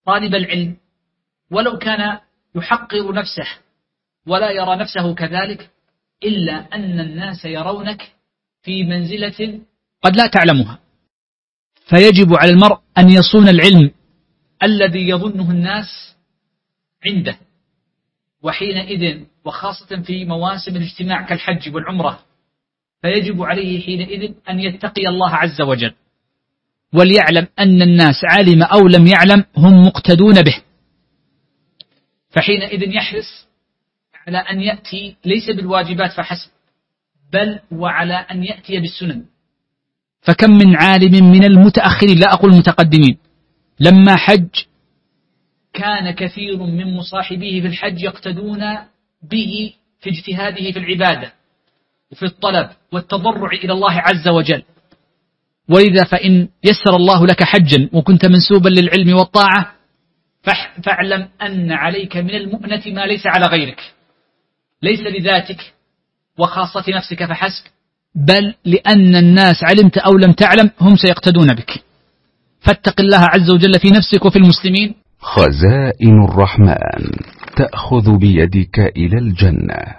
طالب العلم ولو كان يحقر نفسه ولا يرى نفسه كذلك، إلا أن الناس يرونك في منزلة قد لا تعلمها، فيجب على المرء أن يصون العلم الذي يظنه الناس عنده. وحينئذ وخاصة في مواسم الاجتماع كالحج والعمرة، فيجب عليه حينئذ أن يتقي الله عز وجل، وليعلم أن الناس علم أو لم يعلم هم مقتدون به، فحينئذ يحرص على أن يأتي ليس بالواجبات فحسب، بل وعلى أن يأتي بالسنن. فكم من عالم من المتأخرين لا أقول المتقدمين لما حج كان كثير من مصاحبيه في الحج يقتدون به في اجتهاده في العبادة وفي الطلب والتضرع إلى الله عز وجل. ولذا فإن يسر الله لك حجا وكنت منسوبا للعلم والطاعة فاعلم أن عليك من المؤنة ما ليس على غيرك، ليس لذاتك وخاصة نفسك فحسب، بل لأن الناس علمت أو لم تعلم هم سيقتدون بك. فاتق الله عز وجل في نفسك وفي المسلمين. خزائن الرحمن تأخذ بيدك إلى الجنة.